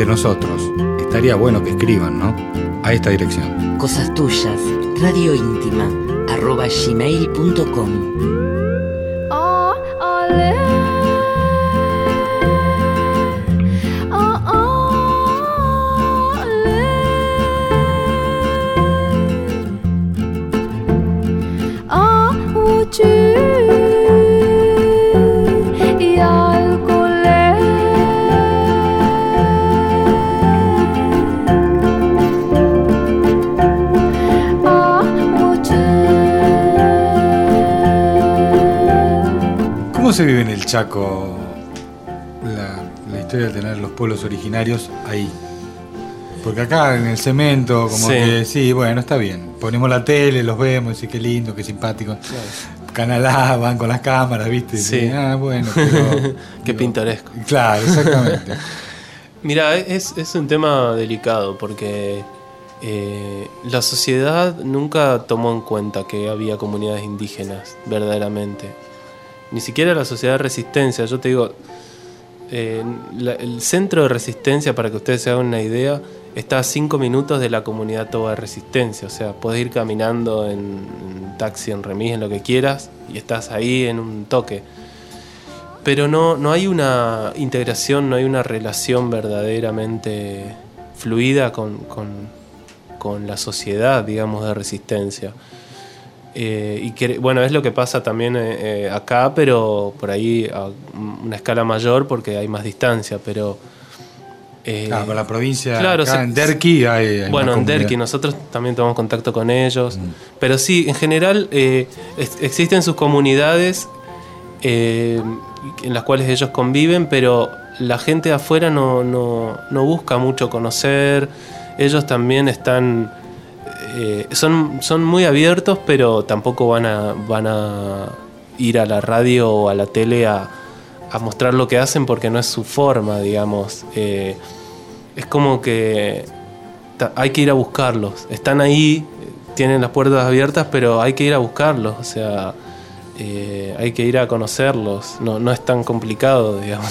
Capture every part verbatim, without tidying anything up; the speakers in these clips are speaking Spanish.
entre nosotros, estaría bueno que escriban, ¿no? A esta dirección. Cosas tuyas, radio íntima, arroba gmail punto com. ¿Cómo se vive en el Chaco la, la historia de tener los pueblos originarios ahí? Porque acá en el cemento, como sí. que sí, bueno, está bien. Ponemos la tele, los vemos, y qué lindo, qué simpático. Claro. Canal A, van con las cámaras, ¿viste? Sí. Y, ah, bueno, pero, qué digo, pintoresco. Claro, exactamente. Mira, es, es un tema delicado porque eh, la sociedad nunca tomó en cuenta que había comunidades indígenas, verdaderamente. Ni siquiera la sociedad de resistencia. Yo te digo, eh, la, el centro de resistencia, para que ustedes se hagan una idea, está a cinco minutos de la comunidad toda de resistencia. O sea, podés ir caminando en, en taxi, en remis, en lo que quieras, y estás ahí en un toque. Pero no, no hay una integración, no hay una relación verdaderamente fluida con, con, con la sociedad, digamos, de resistencia. Eh, y que, bueno, es lo que pasa también eh, acá, pero por ahí a una escala mayor porque hay más distancia, pero... Eh, ah, con la provincia, claro, acá se, en Derqui hay, hay bueno, en Derqui nosotros también tenemos contacto con ellos, mm. pero sí, en general eh, es, existen sus comunidades eh, en las cuales ellos conviven, pero la gente de afuera no, no, no busca mucho conocer. Ellos también están... Eh, son, son muy abiertos, pero tampoco van a, van a ir a la radio o a la tele a, a mostrar lo que hacen porque no es su forma, digamos. Eh, es como que ta, hay que ir a buscarlos. Están ahí, tienen las puertas abiertas, pero hay que ir a buscarlos. O sea, eh, hay que ir a conocerlos. No, no es tan complicado, digamos.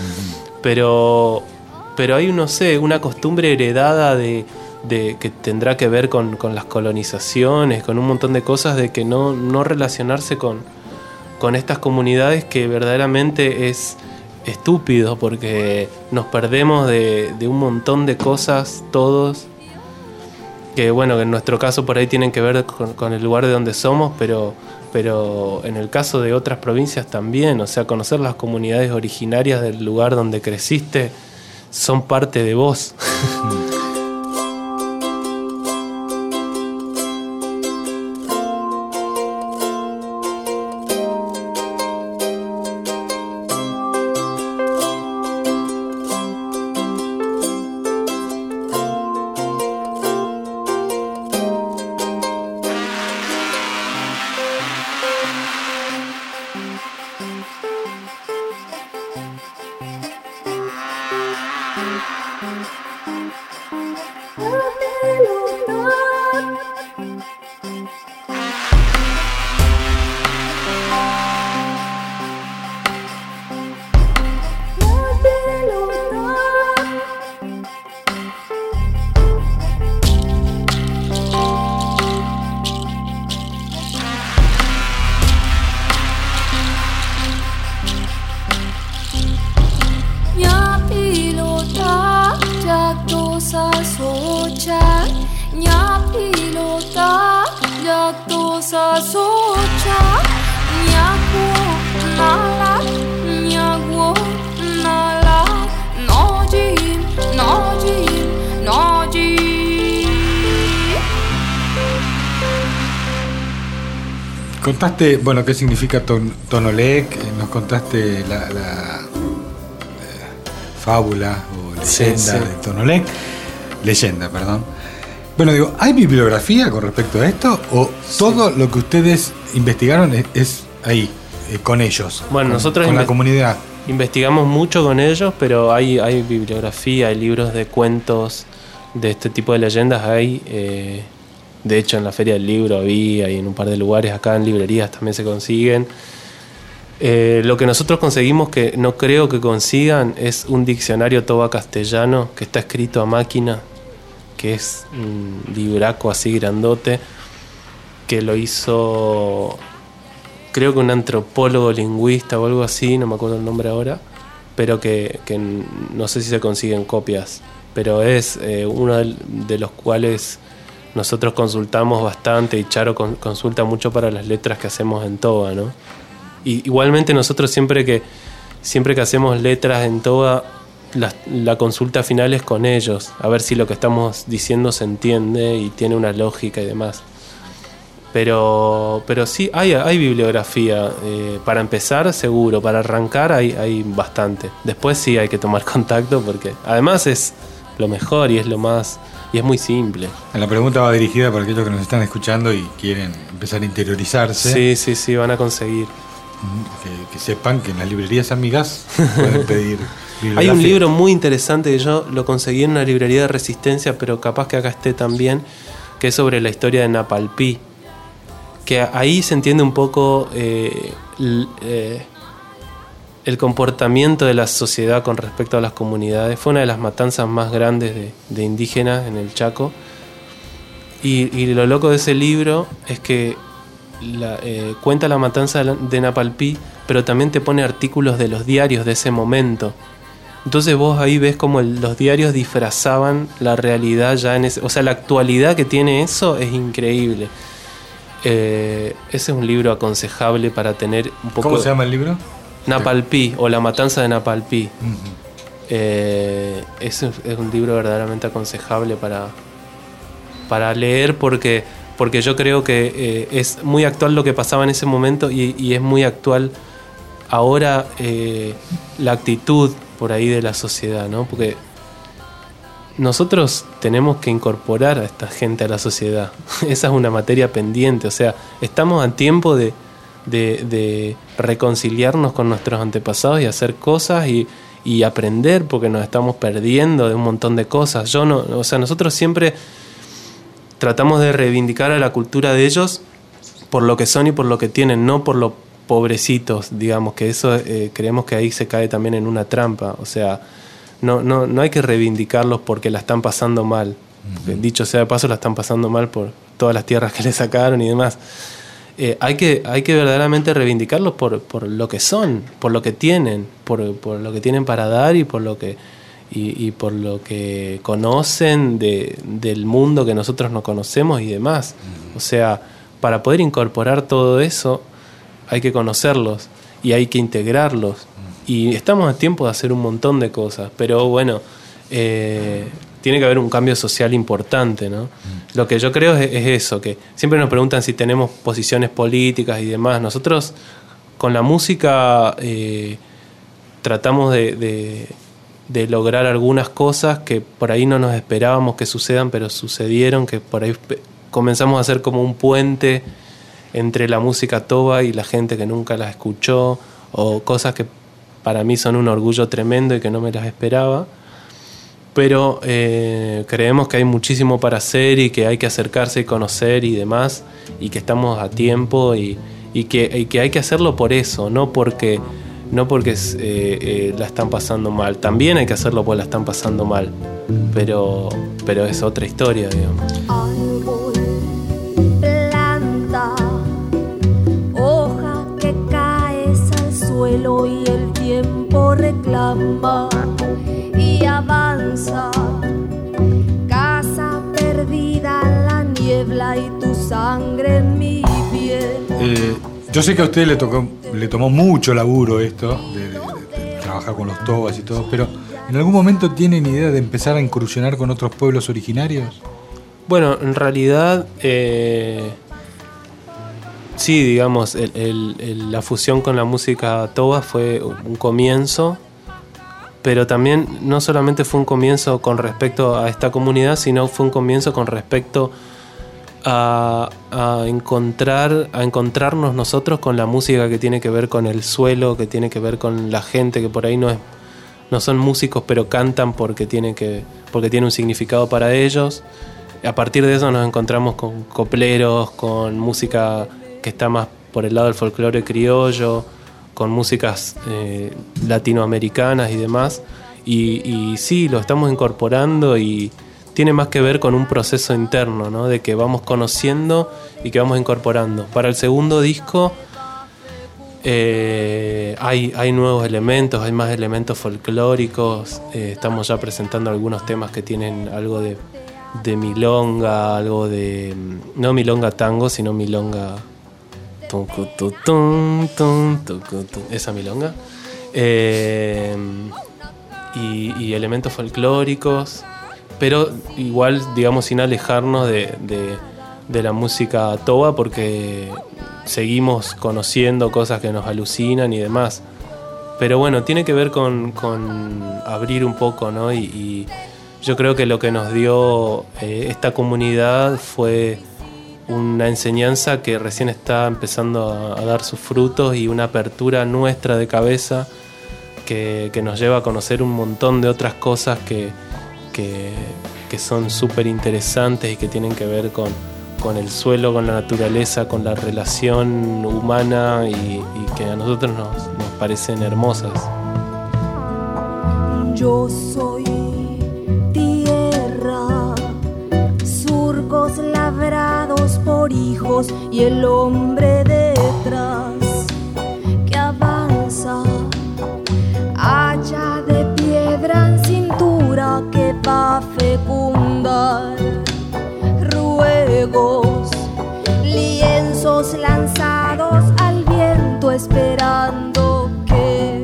Pero, pero hay, no sé, una costumbre heredada de... de que tendrá que ver con, con las colonizaciones, con un montón de cosas, de que no, no relacionarse con, con estas comunidades, que verdaderamente es estúpido porque nos perdemos de, de un montón de cosas todos, que bueno, que en nuestro caso por ahí tienen que ver con, con el lugar de donde somos, pero, pero en el caso de otras provincias también. O sea, conocer las comunidades originarias del lugar donde creciste son parte de vos. Contaste, bueno, qué significa ton, Tonolec, nos contaste la, la eh, fábula o leyenda sí, sí. de Tonolec, leyenda, perdón. Bueno, digo, ¿hay bibliografía con respecto a esto? ¿O sí. todo lo que ustedes investigaron es, es ahí, eh, con ellos? Bueno, con, nosotros con inve- la comunidad. Investigamos mucho con ellos, pero hay, hay bibliografía, hay libros de cuentos de este tipo de leyendas, hay... Eh, de hecho en la Feria del Libro había, y en un par de lugares acá en librerías también se consiguen. Eh, lo que nosotros conseguimos, que no creo que consigan, es un diccionario toba castellano que está escrito a máquina, que es un libraco así grandote, que lo hizo, creo que un antropólogo lingüista o algo así, no me acuerdo el nombre ahora, pero que, que no sé si se consiguen copias, pero es eh, uno de, de los cuales nosotros consultamos bastante, y Charo con, consulta mucho para las letras que hacemos en toba, ¿no? Y igualmente nosotros siempre que siempre que hacemos letras en toba, la, la consulta final es con ellos, a ver si lo que estamos diciendo se entiende y tiene una lógica y demás. Pero pero sí, hay, hay bibliografía. Eh, para empezar, seguro. Para arrancar, hay, hay bastante. Después sí hay que tomar contacto, porque además es lo mejor y es lo más... y es muy simple. La pregunta va dirigida para aquellos que nos están escuchando y quieren empezar a interiorizarse. Sí, sí, sí, van a conseguir. Que, que sepan que en las librerías amigas pueden pedir bibliografía. Hay un libro muy interesante que yo lo conseguí en una librería de Resistencia, pero capaz que acá esté también, que es sobre la historia de Napalpí. Que ahí se entiende un poco eh, el, eh, el comportamiento de la sociedad con respecto a las comunidades. Fue una de las matanzas más grandes de, de indígenas en el Chaco. Y, y lo loco de ese libro es que la, eh, cuenta la matanza de Napalpí, pero también te pone artículos de los diarios de ese momento. Entonces vos ahí ves como el, los diarios disfrazaban la realidad ya en ese... O sea, la actualidad que tiene eso es increíble. Eh, ese es un libro aconsejable para tener un poco... ¿Cómo se llama el libro? Napalpí, o La matanza de Napalpí. Uh-huh. eh, es, es un libro verdaderamente aconsejable para, para leer, porque, porque yo creo que eh, es muy actual lo que pasaba en ese momento, y, y es muy actual ahora eh, la actitud por ahí de la sociedad, ¿no? Porque nosotros tenemos que incorporar a esta gente a la sociedad. Esa es una materia pendiente. O sea, estamos a tiempo de, de, de reconciliarnos con nuestros antepasados y hacer cosas y, y aprender, porque nos estamos perdiendo de un montón de cosas. Yo no, o sea, nosotros siempre tratamos de reivindicar a la cultura de ellos por lo que son y por lo que tienen, no por los pobrecitos, digamos, que eso eh, creemos que ahí se cae también en una trampa. O sea, No, no, no hay que reivindicarlos porque la están pasando mal. Uh-huh. Dicho sea de paso, la están pasando mal por todas las tierras que le sacaron y demás. Eh, hay que, hay que verdaderamente reivindicarlos por, por lo que son, por lo que tienen, por, por lo que tienen para dar y por lo que, y, y por lo que conocen de, del mundo que nosotros no conocemos y demás. Uh-huh. O sea, para poder incorporar todo eso hay que conocerlos y hay que integrarlos. Y estamos a tiempo de hacer un montón de cosas, pero bueno, eh, tiene que haber un cambio social importante, ¿no? Mm. Lo que yo creo es, es eso, que siempre nos preguntan si tenemos posiciones políticas y demás. Nosotros con la música eh, tratamos de, de, de lograr algunas cosas que por ahí no nos esperábamos que sucedan, pero sucedieron, que por ahí comenzamos a hacer como un puente entre la música toba y la gente que nunca la escuchó, o cosas que para mí son un orgullo tremendo y que no me las esperaba, pero eh, creemos que hay muchísimo para hacer y que hay que acercarse y conocer y demás, y que estamos a tiempo y, y, que, y que hay que hacerlo por eso, no porque, no porque eh, eh, la están pasando mal. También hay que hacerlo porque la están pasando mal, pero, pero es otra historia, digamos. Árbol, planta, hoja que caes al suelo y el tiempo reclama y avanza. Casa perdida en la niebla y tu sangre en mi piel. Eh, yo sé que a usted le tocó, le tomó mucho laburo esto de, de, de trabajar con los tobas y todo, pero ¿en algún momento tienen idea de empezar a incursionar con otros pueblos originarios? Bueno, en realidad eh, sí, digamos, el, el, el, la fusión con la música toba fue un comienzo, pero también no solamente fue un comienzo con respecto a esta comunidad, sino fue un comienzo con respecto a, a encontrar, a encontrarnos nosotros con la música que tiene que ver con el suelo, que tiene que ver con la gente que por ahí no es, no son músicos, pero cantan porque tiene que, porque tiene un significado para ellos. A partir de eso nos encontramos con copleros, con música que está más por el lado del folclore criollo, con músicas eh, latinoamericanas y demás. Y, y sí, lo estamos incorporando y tiene más que ver con un proceso interno, ¿no? De que vamos conociendo y que vamos incorporando. Para el segundo disco eh, hay, hay nuevos elementos, hay más elementos folclóricos. Eh, estamos ya presentando algunos temas que tienen algo de, de milonga, algo de... no milonga tango, sino milonga... esa milonga. Eh, y, y elementos folclóricos, pero igual, digamos, sin alejarnos de, de, de la música toba, porque seguimos conociendo cosas que nos alucinan y demás. Pero bueno, tiene que ver con, con abrir un poco, ¿no? Y, y yo creo que lo que nos dio eh, esta comunidad fue una enseñanza que recién está empezando a, a dar sus frutos, y una apertura nuestra de cabeza que, que nos lleva a conocer un montón de otras cosas que, que, que son súper interesantes y que tienen que ver con, con el suelo, con la naturaleza, con la relación humana, y, y que a nosotros nos, nos parecen hermosas. Yo soy tierra, surcos labrados por hijos y el hombre detrás que avanza, hacha de piedra en cintura que va a fecundar ruegos, lienzos lanzados al viento esperando que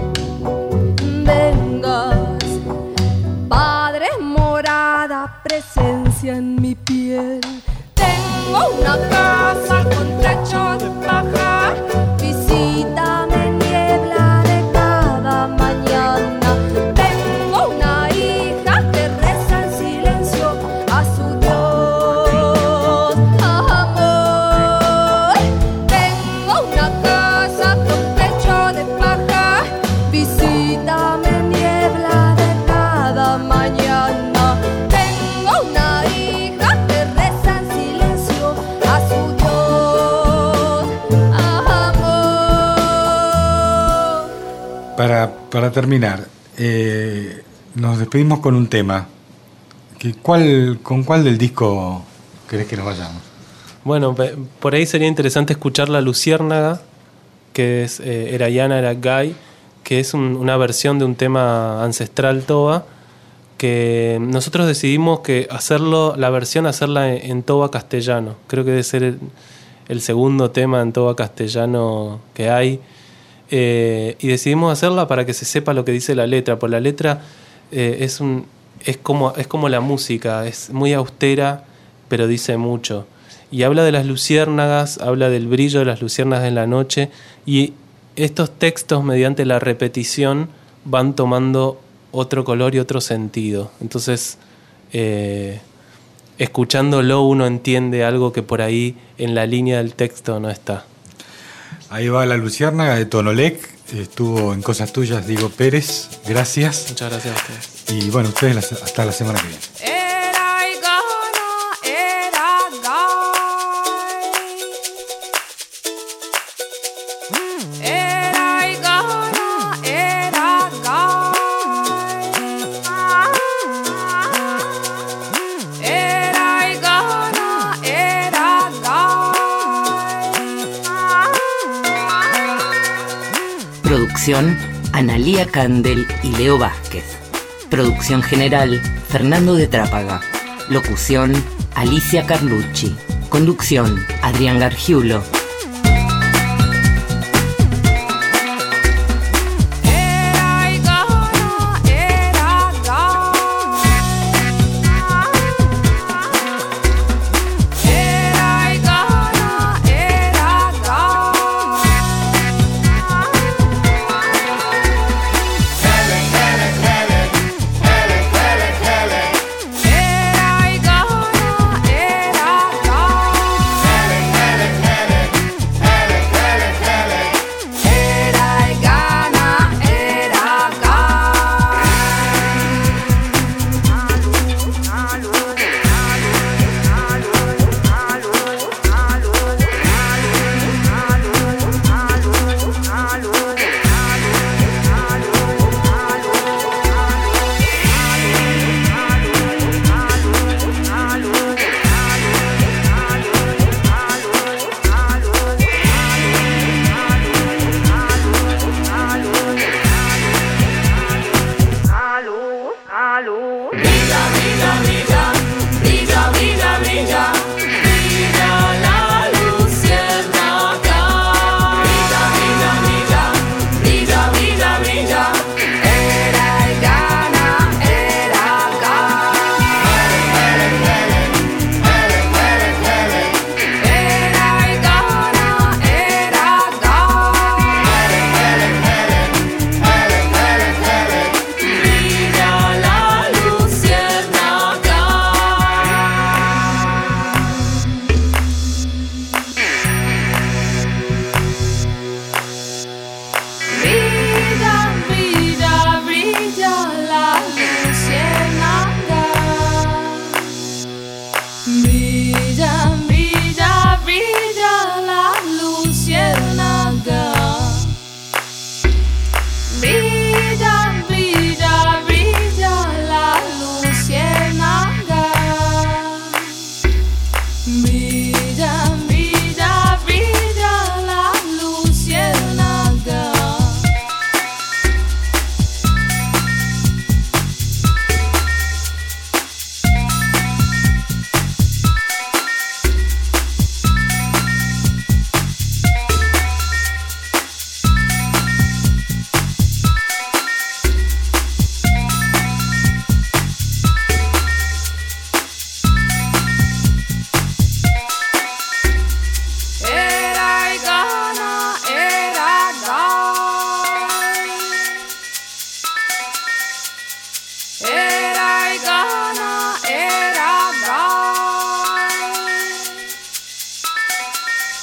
vengas. Padre, morada, presencia en mi piel. Tengo una casa con techo de paja, visítame en niebla de cada mañana. Tengo una hija que reza en silencio a su Dios, amor. Tengo una casa con techo de paja, visítame en niebla de cada mañana. Tengo una hija que reza en silencio a su Dios, amor. Para, para terminar, eh, nos despedimos con un tema. ¿Qué- ¿Cuál, ¿Con cuál del disco querés que nos vayamos? Bueno, pe- por ahí sería interesante escuchar La Luciérnaga, que es eh, Erayana Eragay, que es un- una versión de un tema ancestral toba, que nosotros decidimos que hacerlo, la versión hacerla en, en toba castellano. Creo que debe ser el, el segundo tema en toba castellano que hay. Eh, y decidimos hacerla para que se sepa lo que dice la letra, porque la letra eh, es, un, es, como, es como la música, es muy austera, pero dice mucho. Y habla de las luciérnagas, habla del brillo de las luciérnagas en la noche, y estos textos, mediante la repetición, van tomando otro color y otro sentido. Entonces, eh, escuchándolo uno entiende algo que por ahí en la línea del texto no está. Ahí va La Luciérnaga de Tonolec. Estuvo en Cosas Tuyas Diego Pérez. Gracias. Muchas gracias a ustedes. Y bueno, ustedes las- hasta la semana que viene. Era y gana, era gay. Era y gana, era gay. Era y gana, era gay. Producción Analía Candel y Leo Vázquez. Producción general Fernando de Trápaga. Locución Alicia Carlucci. Conducción Adrián Gargiulo. Era y gana, era gay. Era y gana, era gay. Era y gana, era gay.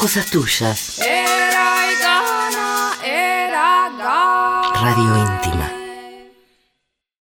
cosas tuyas. Era y gana, era gana. Radio Íntima.